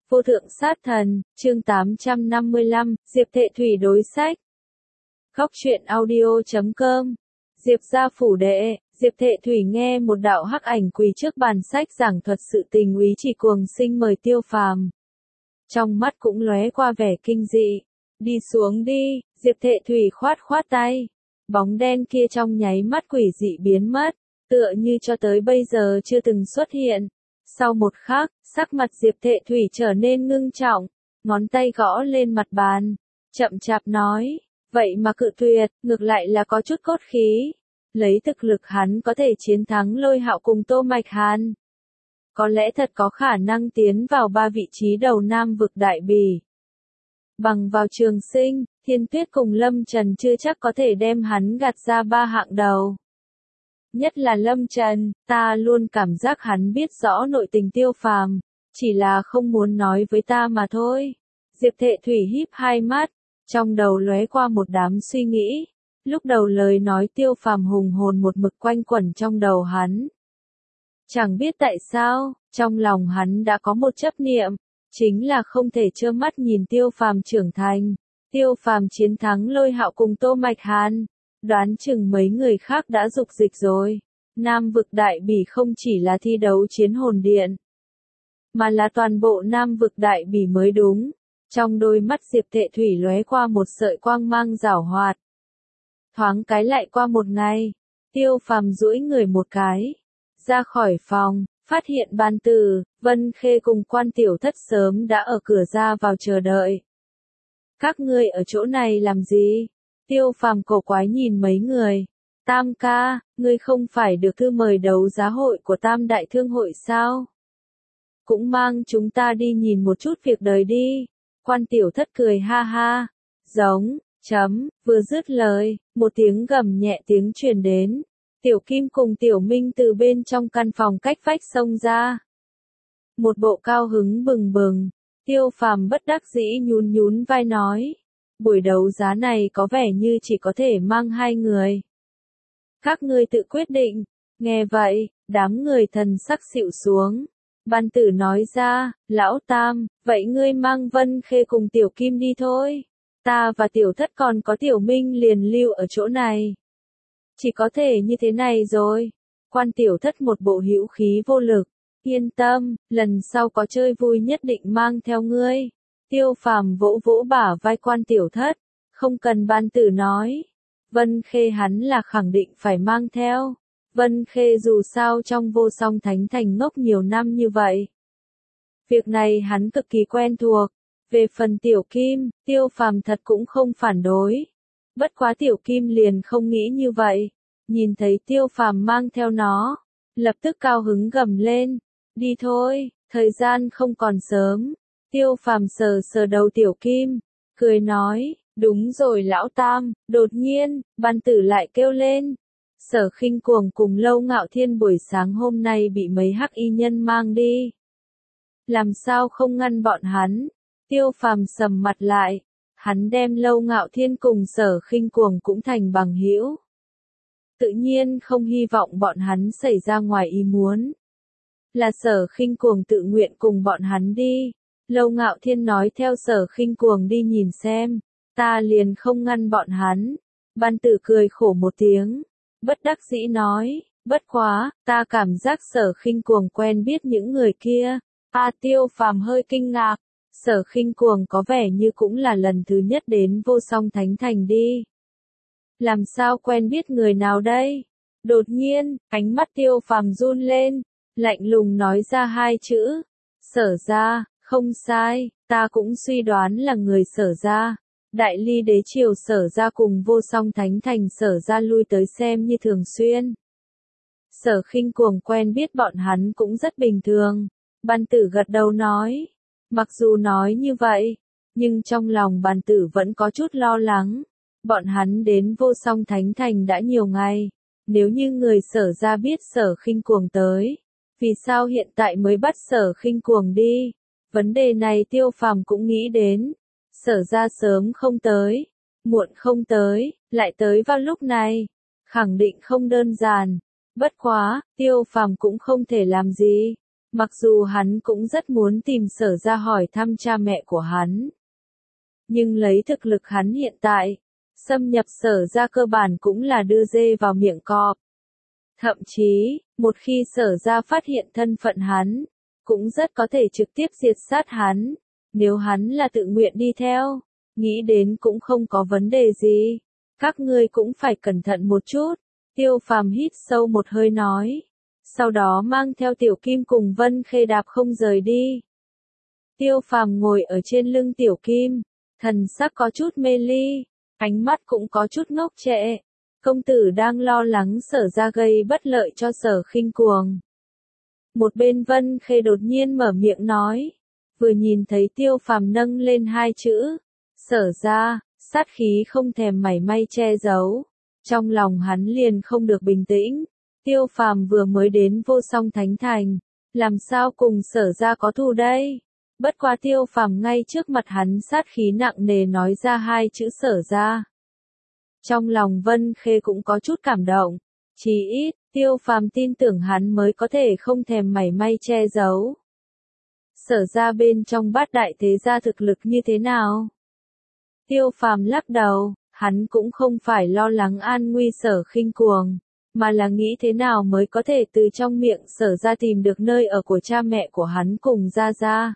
Vô thượng sát thần, chương 855, Diệp Thệ Thủy đối sách. Góc truyện audio.com. Diệp gia phủ đệ, Diệp Thệ Thủy nghe một đạo hắc ảnh quỳ trước bàn sách giảng thuật sự tình úy chỉ cuồng sinh mời Tiêu Phàm. Trong mắt cũng lóe qua vẻ kinh dị. Đi xuống đi, Diệp Thệ Thủy khoát khoát tay. Bóng đen kia trong nháy mắt quỷ dị biến mất, tựa như cho tới bây giờ chưa từng xuất hiện. Sau một khắc, sắc mặt Diệp Thệ Thủy trở nên ngưng trọng, ngón tay gõ lên mặt bàn, chậm chạp nói, vậy mà cự tuyệt, ngược lại là có chút cốt khí. Lấy thực lực hắn có thể chiến thắng Lôi Hạo cùng Tô Mạch Hàn. Có lẽ thật có khả năng tiến vào 3 vị trí đầu Nam vực Đại Bỉ. Bằng vào Trường Sinh, Thiên Tuyết cùng Lâm Trần chưa chắc có thể đem hắn gạt ra 3 hạng đầu. Nhất là Lâm Trần, ta luôn cảm giác hắn biết rõ nội tình Tiêu Phàm, chỉ là không muốn nói với ta mà thôi. Diệp Thệ Thủy híp hai mắt, trong đầu lóe qua một đám suy nghĩ. Lúc đầu lời nói Tiêu Phàm hùng hồn một mực quanh quẩn trong đầu hắn. Chẳng biết tại sao, trong lòng hắn đã có một chấp niệm, chính là không thể trơ mắt nhìn Tiêu Phàm trưởng thành. Tiêu Phàm chiến thắng Lôi Hạo cùng Tô Mạch Hàn. Đoán chừng mấy người khác đã dục dịch rồi. Nam vực Đại Bỉ không chỉ là thi đấu chiến hồn điện, mà là toàn bộ Nam vực Đại Bỉ mới đúng. Trong đôi mắt Diệp Thệ Thủy lóe qua một sợi quang mang giảo hoạt. Thoáng cái lại qua một ngày, Tiêu Phàm duỗi người một cái, ra khỏi phòng, phát hiện Ban Tử, Vân Khê cùng Quan Tiểu Thất sớm đã ở cửa ra vào chờ đợi. Các ngươi ở chỗ này làm gì? Tiêu Phàm cổ quái nhìn mấy người. Tam ca, ngươi không phải được thư mời đấu giá hội của Tam Đại Thương hội sao? Cũng mang chúng ta đi nhìn một chút việc đời đi. Quan Tiểu Thất cười ha ha. Giống, vừa dứt lời, một tiếng gầm nhẹ tiếng truyền đến. Tiểu Kim cùng Tiểu Minh từ bên trong căn phòng cách vách xông ra. Một bộ cao hứng bừng bừng. Tiêu Phàm bất đắc dĩ nhún nhún vai nói. Buổi đấu giá này có vẻ như chỉ có thể mang 2 người. Các ngươi tự quyết định. Nghe vậy, đám người thần sắc xịu xuống. Ban Tử nói ra, lão Tam, vậy ngươi mang Vân Khê cùng Tiểu Kim đi thôi. Ta và Tiểu Thất còn có Tiểu Minh liền lưu ở chỗ này. Chỉ có thể như thế này rồi. Quan Tiểu Thất một bộ hữu khí vô lực. Yên tâm, lần sau có chơi vui nhất định mang theo ngươi. Tiêu Phàm vỗ vỗ bả vai Quan Tiểu Thất, không cần Ban Tử nói. Vân Khê hắn là khẳng định phải mang theo. Vân Khê dù sao trong Vô Song Thánh Thành ngốc nhiều năm như vậy. Việc này hắn cực kỳ quen thuộc. Về phần Tiểu Kim, Tiêu Phàm thật cũng không phản đối. Bất quá Tiểu Kim liền không nghĩ như vậy. Nhìn thấy Tiêu Phàm mang theo nó, lập tức cao hứng gầm lên. Đi thôi, thời gian không còn sớm. Tiêu Phàm sờ sờ đầu Tiểu Kim, cười nói, đúng rồi lão Tam. Đột nhiên, Ban Tử lại kêu lên. Sở Khinh Cuồng cùng Lâu Ngạo Thiên buổi sáng hôm nay bị mấy hắc y nhân mang đi. Làm sao không ngăn bọn hắn? Tiêu Phàm sầm mặt lại, hắn đem Lâu Ngạo Thiên cùng Sở Khinh Cuồng cũng thành bằng hữu. Tự nhiên không hy vọng bọn hắn xảy ra ngoài ý muốn. Là Sở Khinh Cuồng tự nguyện cùng bọn hắn đi. Lâu Ngạo Thiên nói theo Sở Khinh Cuồng đi nhìn xem, ta liền không ngăn bọn hắn. Ban Tử cười khổ một tiếng, bất đắc dĩ nói, bất quá, ta cảm giác Sở Khinh Cuồng quen biết những người kia. Tiêu Phàm hơi kinh ngạc, Sở Khinh Cuồng có vẻ như cũng là lần thứ nhất đến Vô Song Thánh Thành đi. Làm sao quen biết người nào đây? Đột nhiên, ánh mắt Tiêu Phàm run lên, lạnh lùng nói ra 2 chữ, Sở gia. Không sai, ta cũng suy đoán là người Sở gia. Đại Ly đế triều Sở gia cùng Vô Song Thánh Thành Sở gia lui tới xem như thường xuyên. Sở Khinh Cuồng quen biết bọn hắn cũng rất bình thường. Ban Tử gật đầu nói. Mặc dù nói như vậy, nhưng trong lòng Ban Tử vẫn có chút lo lắng. Bọn hắn đến Vô Song Thánh Thành đã nhiều ngày. Nếu như người Sở gia biết Sở Khinh Cuồng tới, vì sao hiện tại mới bắt Sở Khinh Cuồng đi? Vấn đề này Tiêu Phàm cũng nghĩ đến. Sở ra sớm không tới, muộn không tới, lại tới vào lúc này. Khẳng định không đơn giản. Bất quá, Tiêu Phàm cũng không thể làm gì. Mặc dù hắn cũng rất muốn tìm Sở Gia hỏi thăm cha mẹ của hắn. Nhưng lấy thực lực hắn hiện tại, xâm nhập Sở Gia cơ bản cũng là đưa dê vào miệng cọp. Thậm chí, một khi Sở Gia phát hiện thân phận hắn, cũng rất có thể trực tiếp diệt sát hắn. Nếu hắn là tự nguyện đi theo, nghĩ đến cũng không có vấn đề gì. Các ngươi cũng phải cẩn thận một chút. Tiêu Phàm hít sâu một hơi nói. Sau đó mang theo Tiểu Kim cùng Vân Khê đạp không rời đi. Tiêu Phàm ngồi ở trên lưng Tiểu Kim, thần sắc có chút mê ly, ánh mắt cũng có chút ngốc trệ. Công tử đang lo lắng Sở Gia gây bất lợi cho Sở Khinh Cuồng. Một bên Vân Khê đột nhiên mở miệng nói, vừa nhìn thấy Tiêu Phàm nâng lên hai chữ, Sở Gia, sát khí không thèm mảy may che giấu. Trong lòng hắn liền không được bình tĩnh. Tiêu Phàm vừa mới đến Vô Song Thánh Thành, làm sao cùng Sở Gia có thù đây? Bất quá Tiêu Phàm ngay trước mặt hắn sát khí nặng nề nói ra hai chữ Sở Gia. Trong lòng Vân Khê cũng có chút cảm động, chí ít, Tiêu Phàm tin tưởng hắn mới có thể không thèm mảy may che giấu. Sở Gia bên trong Bát Đại Thế Gia thực lực như thế nào? Tiêu Phàm lắc đầu, hắn cũng không phải lo lắng an nguy Sở Khinh Cuồng, mà là nghĩ thế nào mới có thể từ trong miệng Sở Gia tìm được nơi ở của cha mẹ của hắn cùng Gia Gia.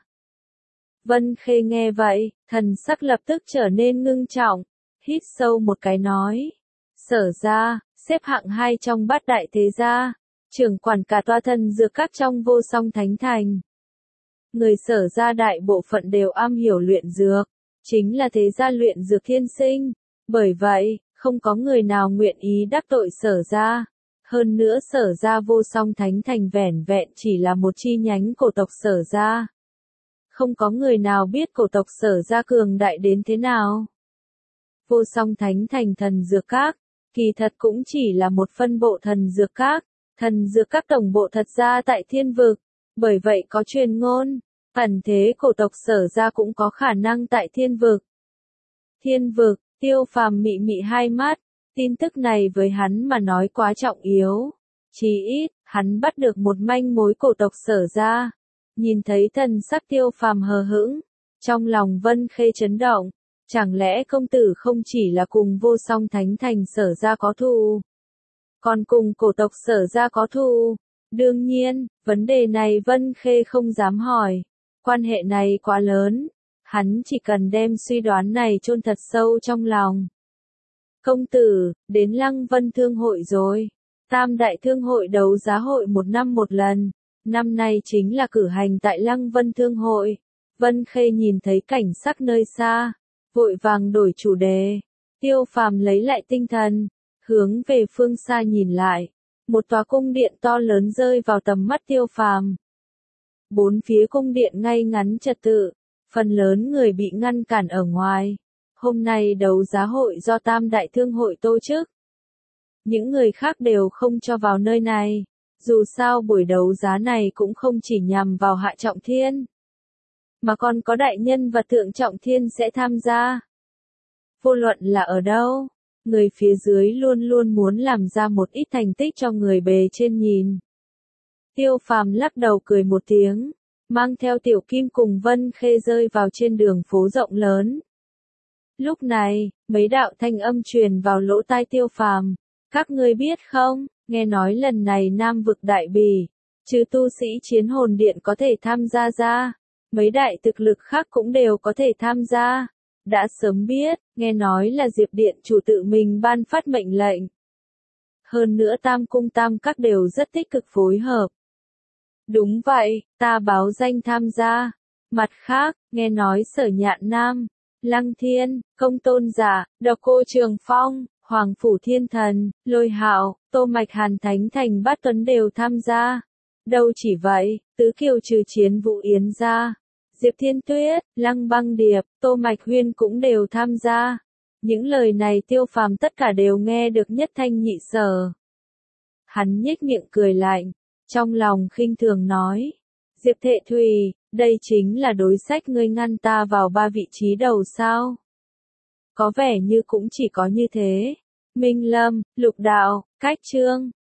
Vân Khê nghe vậy, thần sắc lập tức trở nên ngưng trọng, hít sâu một cái nói. Sở Gia, xếp hạng 2 trong Bát Đại Thế Gia, trưởng quản cả tòa thần dược các trong Vô Song Thánh Thành. Người Sở Gia đại bộ phận đều am hiểu luyện dược, chính là thế gia luyện dược thiên sinh, bởi vậy, không có người nào nguyện ý đắc tội Sở Gia. Hơn nữa Sở Gia Vô Song Thánh Thành vẻn vẹn chỉ là một chi nhánh cổ tộc Sở Gia. Không có người nào biết cổ tộc Sở Gia cường đại đến thế nào. Vô Song Thánh Thành thần dược các, kỳ thật cũng chỉ là một phân bộ thần dược các. Thần dược các tổng bộ thật ra tại thiên vực, bởi vậy có truyền ngôn, ẩn thế cổ tộc Sở Gia cũng có khả năng tại thiên vực. Thiên vực, Tiêu Phàm mị mị hai mắt, tin tức này với hắn mà nói quá trọng yếu. Chí ít, hắn bắt được một manh mối cổ tộc Sở Gia. Nhìn thấy thần sắc Tiêu Phàm hờ hững, trong lòng Vân Khê chấn động, chẳng lẽ công tử không chỉ là cùng Vô Song Thánh Thành Sở Gia có thù, còn cùng cổ tộc Sở Gia có thù? Đương nhiên, vấn đề này Vân Khê không dám hỏi, quan hệ này quá lớn, hắn chỉ cần đem suy đoán này chôn thật sâu trong lòng. Công tử, đến Lăng Vân Thương hội rồi. Tam đại thương hội đấu giá hội một năm một lần. Năm nay chính là cử hành tại Lăng Vân Thương hội. Vân Khê nhìn thấy cảnh sắc nơi xa, vội vàng đổi chủ đề. Tiêu Phàm lấy lại tinh thần, hướng về phương xa nhìn lại. Một tòa cung điện to lớn rơi vào tầm mắt Tiêu Phàm. Bốn phía cung điện ngay ngắn trật tự, phần lớn người bị ngăn cản ở ngoài. Hôm nay đấu giá hội do Tam Đại Thương hội tổ chức. Những người khác đều không cho vào nơi này. Dù sao buổi đấu giá này cũng không chỉ nhằm vào Hạ Trọng Thiên, mà còn có đại nhân và Thượng Trọng Thiên sẽ tham gia. Vô luận là ở đâu, người phía dưới luôn luôn muốn làm ra một ít thành tích cho người bề trên nhìn. Tiêu Phàm lắc đầu cười một tiếng, mang theo Tiểu Kim cùng Vân Khê rơi vào trên đường phố rộng lớn. Lúc này, mấy đạo thanh âm truyền vào lỗ tai Tiêu Phàm. Các ngươi biết không, nghe nói lần này Nam vực Đại Bỉ, trừ tu sĩ Chiến Hồn Điện có thể tham gia ra, mấy đại thực lực khác cũng đều có thể tham gia. Đã sớm biết, nghe nói là Diệp Điện chủ tự mình ban phát mệnh lệnh. Hơn nữa Tam Cung Tam Các đều rất tích cực phối hợp. Đúng vậy, ta báo danh tham gia. Mặt khác, nghe nói Sở Nhạn Nam, Lăng Thiên, Công Tôn Giả, Độc Cô Trường Phong, Hoàng Phủ Thiên Thần, Lôi Hạo, Tô Mạch Hàn Thánh Thành Bát Tuấn đều tham gia. Đâu chỉ vậy, Tứ Kiều trừ Chiến Vũ Yến ra, Diệp Thiên Tuyết, Lăng Băng Điệp, Tô Mạch Huyên cũng đều tham gia. Những lời này Tiêu Phàm tất cả đều nghe được nhất thanh nhị sở. Hắn nhếch miệng cười lạnh, trong lòng khinh thường nói, Diệp Thệ Thùy, đây chính là đối sách ngươi ngăn ta vào 3 vị trí đầu sao? Có vẻ như cũng chỉ có như thế. Minh Lâm, Lục Đạo, Cách Trương,